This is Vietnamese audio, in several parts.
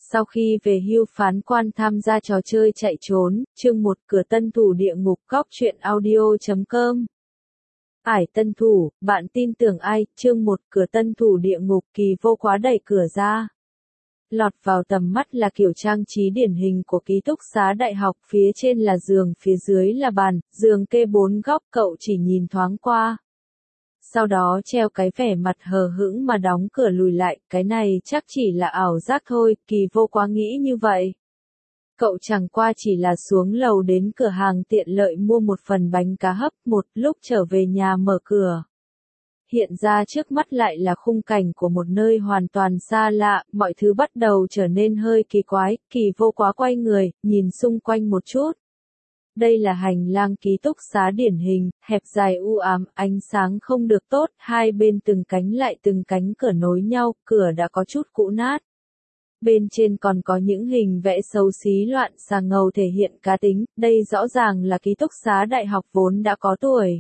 Sau khi về hưu phán quan tham gia trò chơi chạy trốn, chương 1 cửa tân thủ địa ngục góc truyện audio.com. Ải tân thủ, bạn tin tưởng ai? Chương 1 cửa tân thủ địa ngục Kỳ Vô Quá đẩy cửa ra. Lọt vào tầm mắt là kiểu trang trí điển hình của ký túc xá đại học, phía trên là giường, phía dưới là bàn, giường kê 4 góc, cậu chỉ nhìn thoáng qua. Sau đó treo cái vẻ mặt hờ hững mà đóng cửa lùi lại, cái này chắc chỉ là ảo giác thôi, Kỳ Vô Quá nghĩ như vậy. Cậu chẳng qua chỉ là xuống lầu đến cửa hàng tiện lợi mua một phần bánh cá hấp, một lúc trở về nhà mở cửa. Hiện ra trước mắt lại là khung cảnh của một nơi hoàn toàn xa lạ, mọi thứ bắt đầu trở nên hơi kỳ quái, Kỳ Vô Quá quay người, nhìn xung quanh một chút. Đây là hành lang ký túc xá điển hình, hẹp dài u ám, ánh sáng không được tốt, hai bên từng cánh lại từng cánh cửa nối nhau, cửa đã có chút cũ nát. Bên trên còn có những hình vẽ xấu xí loạn xà ngầu thể hiện cá tính, đây rõ ràng là ký túc xá đại học vốn đã có tuổi.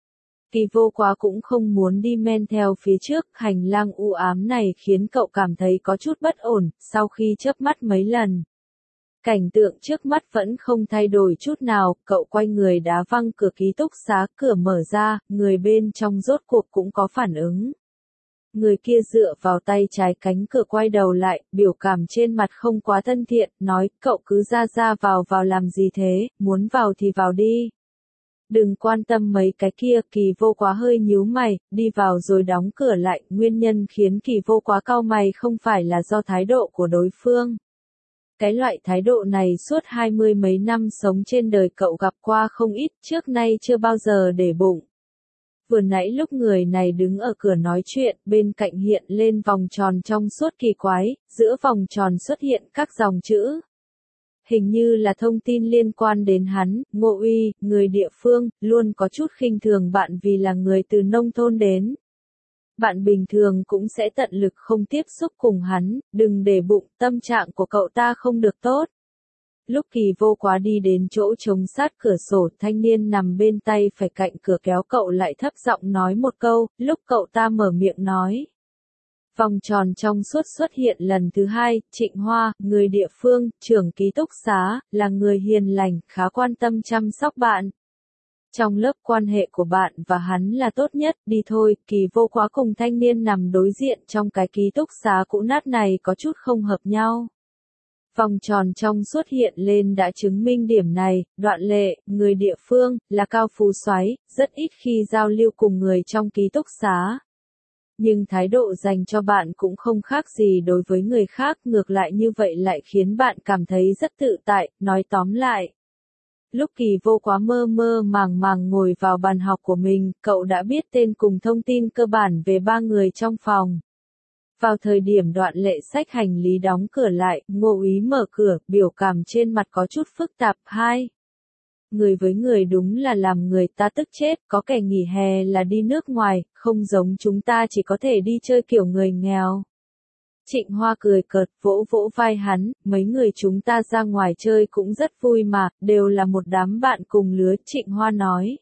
Kỳ Vô Quá cũng không muốn đi men theo phía trước, hành lang u ám này khiến cậu cảm thấy có chút bất ổn, sau khi chớp mắt mấy lần. Cảnh tượng trước mắt vẫn không thay đổi chút nào, cậu quay người đá văng cửa ký túc xá, cửa mở ra, người bên trong rốt cuộc cũng có phản ứng. Người kia dựa vào tay trái cánh cửa quay đầu lại, biểu cảm trên mặt không quá thân thiện, nói, cậu cứ ra vào làm gì thế, muốn vào thì vào đi. Đừng quan tâm mấy cái kia, Kỳ Vô Quá hơi nhíu mày, đi vào rồi đóng cửa lại, nguyên nhân khiến Kỳ Vô Quá cau mày không phải là do thái độ của đối phương. Cái loại thái độ này suốt 20 mấy năm sống trên đời cậu gặp qua không ít, trước nay chưa bao giờ để bụng. Vừa nãy lúc người này đứng ở cửa nói chuyện, bên cạnh hiện lên vòng tròn trong suốt kỳ quái, giữa vòng tròn xuất hiện các dòng chữ. Hình như là thông tin liên quan đến hắn, Ngô Uy, người địa phương, luôn có chút khinh thường bạn vì là người từ nông thôn đến. Bạn bình thường cũng sẽ tận lực không tiếp xúc cùng hắn, đừng để bụng, tâm trạng của cậu ta không được tốt. Lúc Kỳ Vô Quá đi đến chỗ trống sát cửa sổ, thanh niên nằm bên tay phải cạnh cửa kéo cậu lại thấp giọng nói một câu, lúc cậu ta mở miệng nói. Vòng tròn trong suốt xuất hiện lần thứ hai, Trịnh Hoa, người địa phương, trưởng ký túc xá, là người hiền lành, khá quan tâm chăm sóc bạn. Trong lớp quan hệ của bạn và hắn là tốt nhất, đi thôi, Kỳ Vô Quá cùng thanh niên nằm đối diện trong cái ký túc xá cũ nát này có chút không hợp nhau. Vòng tròn trong xuất hiện lên đã chứng minh điểm này, Đoạn Lệ, người địa phương, là cao phú soái, rất ít khi giao lưu cùng người trong ký túc xá. Nhưng thái độ dành cho bạn cũng không khác gì đối với người khác, ngược lại như vậy lại khiến bạn cảm thấy rất tự tại, nói tóm lại. Lúc Kỳ Vô Quá mơ màng ngồi vào bàn học của mình, cậu đã biết tên cùng thông tin cơ bản về ba người trong phòng. Vào thời điểm Đoạn Lệ xách hành lý đóng cửa lại, Ngô Úy mở cửa, biểu cảm trên mặt có chút phức tạp. Hai, người với người đúng là làm người ta tức chết, có kẻ nghỉ hè là đi nước ngoài, không giống chúng ta chỉ có thể đi chơi kiểu người nghèo. Trịnh Hoa cười cợt, vỗ vai hắn, mấy người chúng ta ra ngoài chơi cũng rất vui mà, đều là một đám bạn cùng lứa, Trịnh Hoa nói.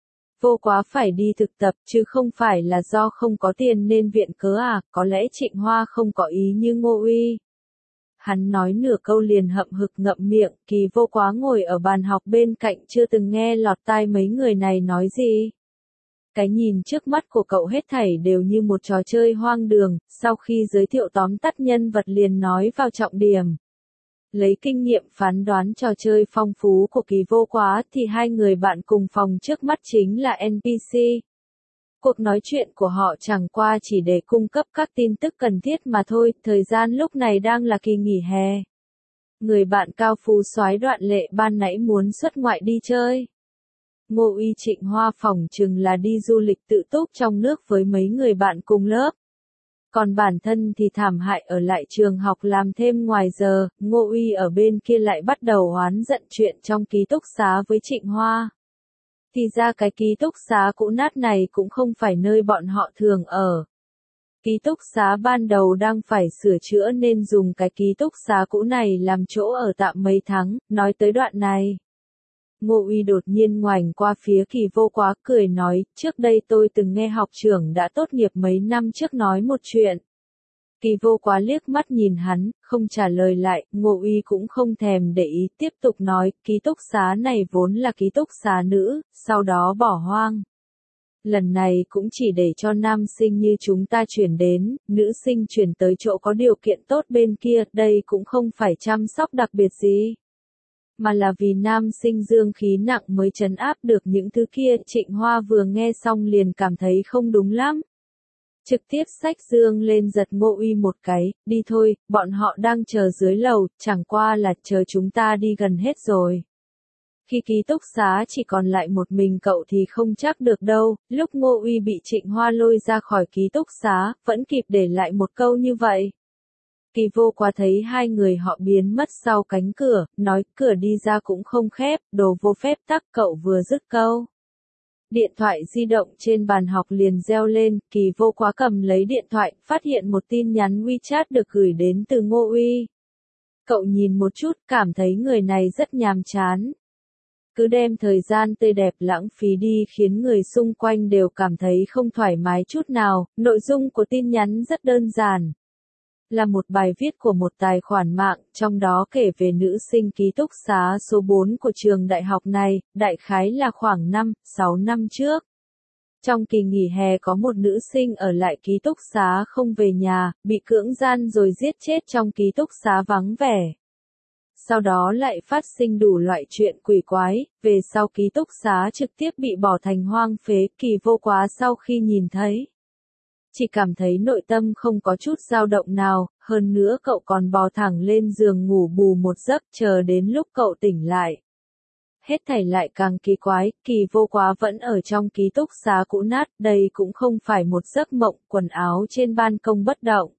Vô Quá phải đi thực tập chứ không phải là do không có tiền nên viện cớ à, có lẽ Trịnh Hoa không có ý như Ngô Uy. Hắn nói nửa câu liền hậm hực ngậm miệng, Kỳ Vô Quá ngồi ở bàn học bên cạnh chưa từng nghe lọt tai mấy người này nói gì. Cái nhìn trước mắt của cậu hết thảy đều như một trò chơi hoang đường, sau khi giới thiệu tóm tắt nhân vật liền nói vào trọng điểm. Lấy kinh nghiệm phán đoán trò chơi phong phú của Kỳ Vô Quá thì hai người bạn cùng phòng trước mắt chính là NPC. Cuộc nói chuyện của họ chẳng qua chỉ để cung cấp các tin tức cần thiết mà thôi, thời gian lúc này đang là kỳ nghỉ hè. Người bạn cao phú soái Đoạn Lệ ban nãy muốn xuất ngoại đi chơi. Ngô Uy Trịnh Hoa phỏng chừng là đi du lịch tự túc trong nước với mấy người bạn cùng lớp. Còn bản thân thì thảm hại ở lại trường học làm thêm ngoài giờ, Ngô Uy ở bên kia lại bắt đầu oán giận chuyện trong ký túc xá với Trịnh Hoa. Thì ra cái ký túc xá cũ nát này cũng không phải nơi bọn họ thường ở. Ký túc xá ban đầu đang phải sửa chữa nên dùng cái ký túc xá cũ này làm chỗ ở tạm mấy tháng, nói tới đoạn này. Ngô Uy đột nhiên ngoảnh qua phía Kỳ Vô Quá cười nói, trước đây tôi từng nghe học trưởng đã tốt nghiệp mấy năm trước nói một chuyện. Kỳ Vô Quá liếc mắt nhìn hắn, không trả lời lại, Ngô Uy cũng không thèm để ý, tiếp tục nói, ký túc xá này vốn là ký túc xá nữ, sau đó bỏ hoang. Lần này cũng chỉ để cho nam sinh như chúng ta chuyển đến, nữ sinh chuyển tới chỗ có điều kiện tốt bên kia, đây cũng không phải chăm sóc đặc biệt gì. Mà là vì nam sinh dương khí nặng mới trấn áp được những thứ kia. Trịnh Hoa vừa nghe xong liền cảm thấy không đúng lắm. Trực tiếp xách dương lên giật Ngô Uy một cái, đi thôi, bọn họ đang chờ dưới lầu, chẳng qua là chờ chúng ta đi gần hết rồi. Khi ký túc xá chỉ còn lại một mình cậu thì không chắc được đâu, lúc Ngô Uy bị Trịnh Hoa lôi ra khỏi ký túc xá, vẫn kịp để lại một câu như vậy. Kỳ Vô Quá thấy hai người họ biến mất sau cánh cửa, nói cửa đi ra cũng không khép, đồ vô phép tắc. Cậu vừa dứt câu. Điện thoại di động trên bàn học liền reo lên, Kỳ Vô Quá cầm lấy điện thoại, phát hiện một tin nhắn WeChat được gửi đến từ Ngô Uy. Cậu nhìn một chút, cảm thấy người này rất nhàm chán. Cứ đem thời gian tươi đẹp lãng phí đi khiến người xung quanh đều cảm thấy không thoải mái chút nào. Nội dung của tin nhắn rất đơn giản. Là một bài viết của một tài khoản mạng, trong đó kể về nữ sinh ký túc xá số 4 của trường đại học này, đại khái là khoảng 5-6 năm trước. Trong kỳ nghỉ hè có một nữ sinh ở lại ký túc xá không về nhà, bị cưỡng gian rồi giết chết trong ký túc xá vắng vẻ. Sau đó lại phát sinh đủ loại chuyện quỷ quái, về sau ký túc xá trực tiếp bị bỏ thành hoang phế. Kỳ Vô Quá sau khi nhìn thấy, chỉ cảm thấy nội tâm không có chút dao động nào, hơn nữa cậu còn bò thẳng lên giường ngủ bù một giấc, chờ đến lúc cậu tỉnh lại. Hết thảy lại càng kỳ quái, Kỳ Vô Quá vẫn ở trong ký túc xá cũ nát, đây cũng không phải một giấc mộng, quần áo trên ban công bất động.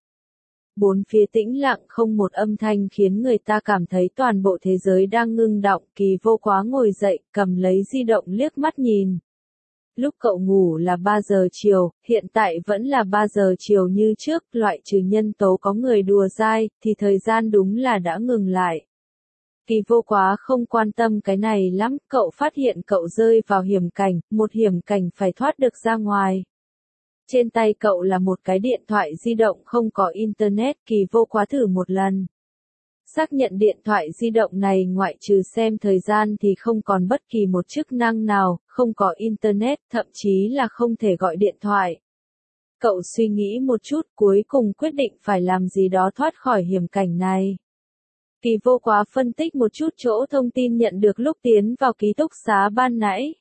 Bốn phía tĩnh lặng không một âm thanh khiến người ta cảm thấy toàn bộ thế giới đang ngưng đọng. Kỳ Vô Quá ngồi dậy, cầm lấy di động liếc mắt nhìn. Lúc cậu ngủ là 3 giờ chiều, hiện tại vẫn là 3 giờ chiều như trước, loại trừ nhân tố có người đùa dai, thì thời gian đúng là đã ngừng lại. Kỳ Vô Quá không quan tâm cái này lắm, cậu phát hiện cậu rơi vào hiểm cảnh, một hiểm cảnh phải thoát được ra ngoài. Trên tay cậu là một cái điện thoại di động không có internet. Kỳ Vô Quá thử một lần. Xác nhận điện thoại di động này ngoại trừ xem thời gian thì không còn bất kỳ một chức năng nào, không có internet, thậm chí là không thể gọi điện thoại. Cậu suy nghĩ một chút, cuối cùng quyết định phải làm gì đó thoát khỏi hiểm cảnh này. Kỳ Vô Quá phân tích một chút chỗ thông tin nhận được lúc tiến vào ký túc xá ban nãy.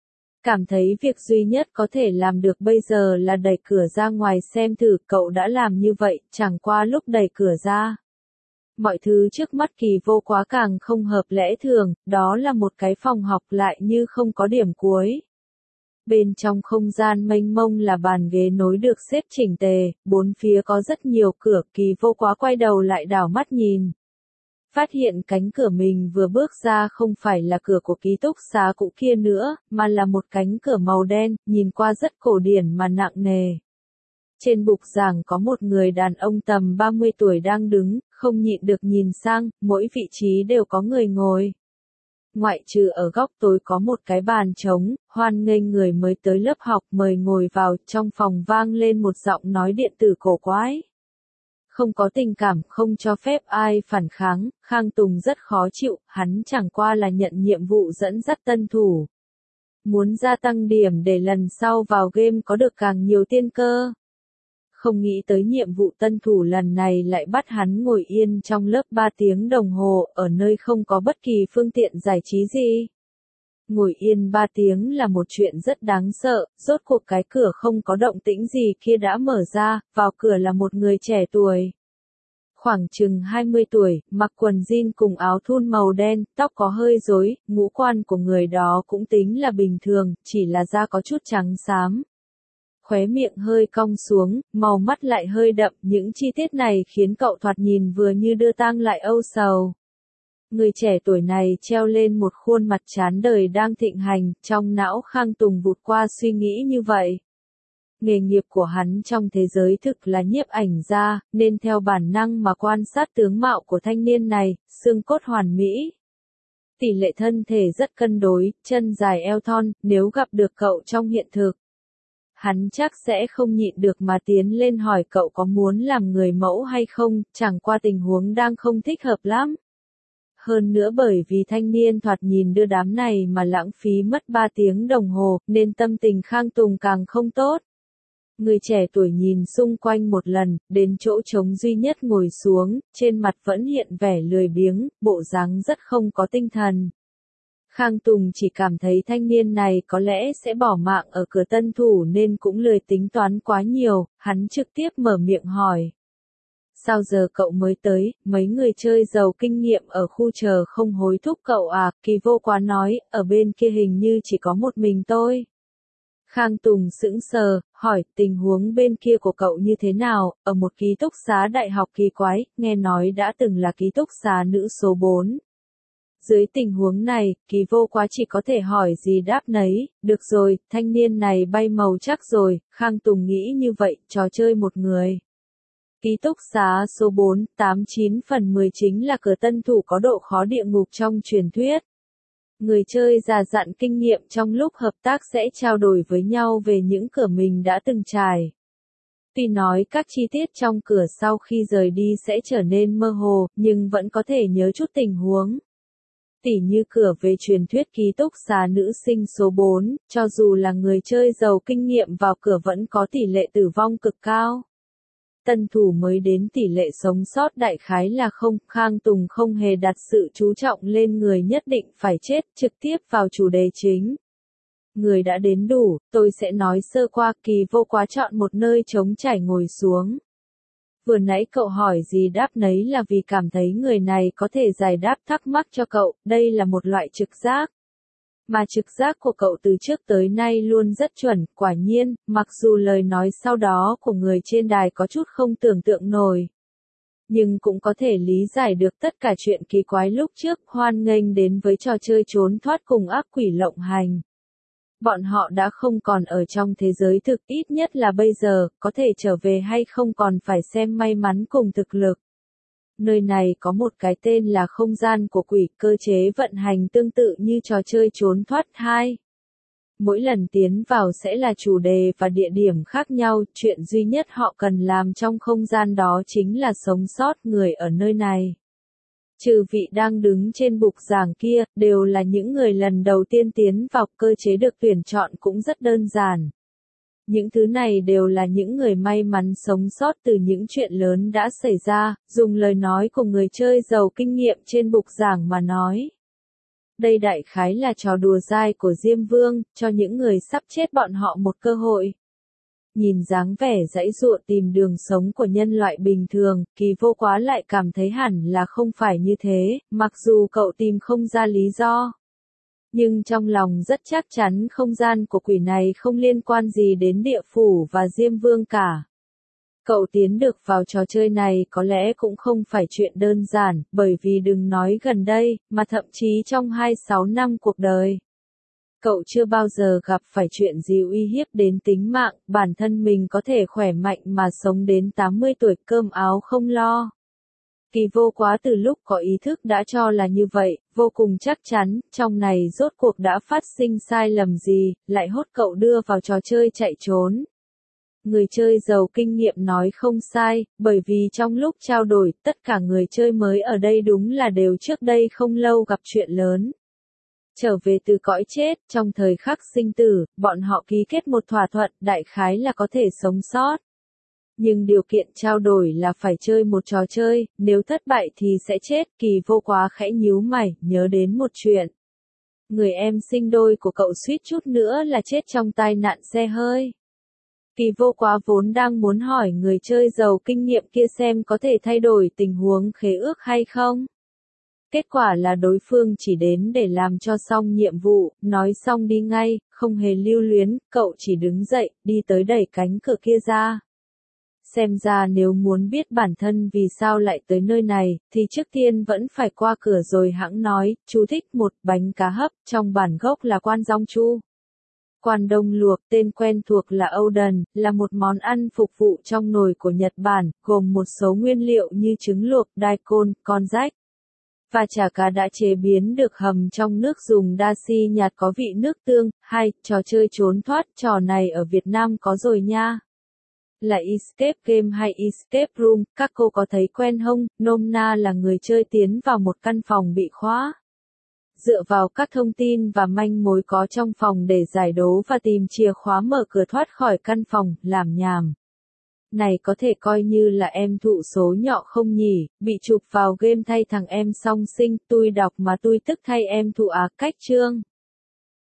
Cảm thấy việc duy nhất có thể làm được bây giờ là đẩy cửa ra ngoài xem thử. Cậu đã làm như vậy, chẳng qua lúc đẩy cửa ra. Mọi thứ trước mắt Kỳ Vô Quá càng không hợp lẽ thường, đó là một cái phòng học lại như không có điểm cuối. Bên trong không gian mênh mông là bàn ghế nối được xếp chỉnh tề, bốn phía có rất nhiều cửa. Kỳ Vô Quá quay đầu lại đảo mắt nhìn. Phát hiện cánh cửa mình vừa bước ra không phải là cửa của ký túc xá cũ kia nữa, mà là một cánh cửa màu đen, nhìn qua rất cổ điển mà nặng nề. Trên bục giảng có một người đàn ông tầm 30 tuổi đang đứng, không nhịn được nhìn sang, mỗi vị trí đều có người ngồi. Ngoại trừ ở góc tối có một cái bàn trống, hoan nghênh người mới tới lớp học mời ngồi vào. Trong phòng vang lên một giọng nói điện tử cổ quái. Không có tình cảm, không cho phép ai phản kháng. Khang Tùng rất khó chịu, hắn chẳng qua là nhận nhiệm vụ dẫn dắt tân thủ. Muốn gia tăng điểm để lần sau vào game có được càng nhiều tiên cơ. Không nghĩ tới nhiệm vụ tân thủ lần này lại bắt hắn ngồi yên trong lớp 3 tiếng đồng hồ, ở nơi không có bất kỳ phương tiện giải trí gì. Ngồi yên 3 tiếng là một chuyện rất đáng sợ, rốt cuộc cái cửa không có động tĩnh gì kia đã mở ra, vào cửa là một người trẻ tuổi. Khoảng chừng 20 tuổi, mặc quần jean cùng áo thun màu đen, tóc có hơi rối, ngũ quan của người đó cũng tính là bình thường, chỉ là da có chút trắng xám. Khóe miệng hơi cong xuống, màu mắt lại hơi đậm, những chi tiết này khiến cậu thoạt nhìn vừa như đưa tang lại âu sầu. Người trẻ tuổi này treo lên một khuôn mặt chán đời đang thịnh hành, trong não Khang Tùng vụt qua suy nghĩ như vậy. Nghề nghiệp của hắn trong thế giới thực là nhiếp ảnh gia, nên theo bản năng mà quan sát tướng mạo của thanh niên này, xương cốt hoàn mỹ. Tỷ lệ thân thể rất cân đối, chân dài eo thon, nếu gặp được cậu trong hiện thực. hắn chắc sẽ không nhịn được mà tiến lên hỏi cậu có muốn làm người mẫu hay không, chẳng qua tình huống đang không thích hợp lắm. Hơn nữa bởi vì thanh niên thoạt nhìn đưa đám này mà lãng phí mất 3 tiếng đồng hồ, nên tâm tình Khang Tùng càng không tốt. Người trẻ tuổi nhìn xung quanh một lần, đến chỗ trống duy nhất ngồi xuống, trên mặt vẫn hiện vẻ lười biếng, bộ dáng rất không có tinh thần. Khang Tùng chỉ cảm thấy thanh niên này có lẽ sẽ bỏ mạng ở cửa tân thủ nên cũng lười tính toán quá nhiều, hắn trực tiếp mở miệng hỏi. Sao giờ cậu mới tới, mấy người chơi giàu kinh nghiệm ở khu chờ không hối thúc cậu à, Kỳ Vô Quá nói, ở bên kia hình như chỉ có một mình tôi. Khang Tùng sững sờ, hỏi, tình huống bên kia của cậu như thế nào, ở một ký túc xá đại học kỳ quái, nghe nói đã từng là ký túc xá nữ số 4. Dưới tình huống này, Kỳ Vô Quá chỉ có thể hỏi gì đáp nấy, được rồi, thanh niên này bay màu chắc rồi, Khang Tùng nghĩ như vậy, trò chơi một người. Ký túc xá số 4, 89 phần 10 chính là cửa tân thủ có độ khó địa ngục trong truyền thuyết. Người chơi già dặn kinh nghiệm trong lúc hợp tác sẽ trao đổi với nhau về những cửa mình đã từng trải. Tuy nói các chi tiết trong cửa sau khi rời đi sẽ trở nên mơ hồ, nhưng vẫn có thể nhớ chút tình huống. Tỉ như cửa về truyền thuyết ký túc xá nữ sinh số 4, cho dù là người chơi giàu kinh nghiệm vào cửa vẫn có tỷ lệ tử vong cực cao. Tân thủ mới đến tỷ lệ sống sót đại khái là không, Khang Tùng không hề đặt sự chú trọng lên người nhất định phải chết, trực tiếp vào chủ đề chính. Người đã đến đủ, tôi sẽ nói sơ qua. Kỳ Vô Quá chọn một nơi trống trải ngồi xuống. Vừa nãy cậu hỏi gì đáp nấy là vì cảm thấy người này có thể giải đáp thắc mắc cho cậu, đây là một loại trực giác. Mà trực giác của cậu từ trước tới nay luôn rất chuẩn, quả nhiên, mặc dù lời nói sau đó của người trên đài có chút không tưởng tượng nổi. Nhưng cũng có thể lý giải được tất cả chuyện kỳ quái lúc trước, hoan nghênh đến với trò chơi trốn thoát cùng ác quỷ lộng hành. Bọn họ đã không còn ở trong thế giới thực, ít nhất là bây giờ, có thể trở về hay không còn phải xem may mắn cùng thực lực. Nơi này có một cái tên là không gian của quỷ, cơ chế vận hành tương tự như trò chơi trốn thoát 2. Mỗi lần tiến vào sẽ là chủ đề và địa điểm khác nhau, chuyện duy nhất họ cần làm trong không gian đó chính là sống sót. Người ở nơi này, trừ vị đang đứng trên bục giảng kia, đều là những người lần đầu tiên tiến vào, cơ chế được tuyển chọn cũng rất đơn giản. Những thứ này đều là những người may mắn sống sót từ những chuyện lớn đã xảy ra, dùng lời nói của người chơi giàu kinh nghiệm trên bục giảng mà nói. Đây đại khái là trò đùa dai của Diêm Vương, cho những người sắp chết bọn họ một cơ hội. Nhìn dáng vẻ giãy giụa tìm đường sống của nhân loại bình thường, Kỳ Vô Quá lại cảm thấy hẳn là không phải như thế, mặc dù cậu tìm không ra lý do. Nhưng trong lòng rất chắc chắn không gian của quỷ này không liên quan gì đến địa phủ và Diêm Vương cả. Cậu tiến được vào trò chơi này có lẽ cũng không phải chuyện đơn giản, bởi vì đừng nói gần đây, mà thậm chí trong 26 năm cuộc đời. Cậu chưa bao giờ gặp phải chuyện gì uy hiếp đến tính mạng, bản thân mình có thể khỏe mạnh mà sống đến 80 tuổi cơm áo không lo. Kỳ Vô Quá từ lúc có ý thức đã cho là như vậy, vô cùng chắc chắn, trong này rốt cuộc đã phát sinh sai lầm gì, lại hốt cậu đưa vào trò chơi chạy trốn. Người chơi giàu kinh nghiệm nói không sai, bởi vì trong lúc trao đổi, tất cả người chơi mới ở đây đúng là đều trước đây không lâu gặp chuyện lớn. Trở về từ cõi chết, trong thời khắc sinh tử, bọn họ ký kết một thỏa thuận, đại khái là có thể sống sót. Nhưng điều kiện trao đổi là phải chơi một trò chơi, nếu thất bại thì sẽ chết. Kỳ Vô Quá khẽ nhíu mày, nhớ đến một chuyện. Người em sinh đôi của cậu suýt chút nữa là chết trong tai nạn xe hơi. Kỳ Vô Quá vốn đang muốn hỏi người chơi giàu kinh nghiệm kia xem có thể thay đổi tình huống khế ước hay không. Kết quả là đối phương chỉ đến để làm cho xong nhiệm vụ, nói xong đi ngay, không hề lưu luyến, cậu chỉ đứng dậy, đi tới đẩy cánh cửa kia ra. Xem ra nếu muốn biết bản thân vì sao lại tới nơi này, thì trước tiên vẫn phải qua cửa rồi hẵng nói. Chú thích: một bánh cá hấp, trong bản gốc là quan dong chu. Quan đông luộc, tên quen thuộc là Oden, là một món ăn phục vụ trong nồi của Nhật Bản, gồm một số nguyên liệu như trứng luộc, daikon, con rách. Và chả cá đã chế biến được hầm trong nước dùng dashi nhạt có vị nước tương. 2. Trò chơi trốn thoát, trò này ở Việt Nam có rồi nha. Là escape game hay escape room, các cô có thấy quen không? Nôm na là người chơi tiến vào một căn phòng bị khóa. Dựa vào các thông tin và manh mối có trong phòng để giải đố và tìm chìa khóa mở cửa thoát khỏi căn phòng, làm nhảm. Này có thể coi như là em thụ số nhọ không nhỉ, bị chụp vào game thay thằng em song sinh, tui đọc mà tui tức thay em thụ cách chương.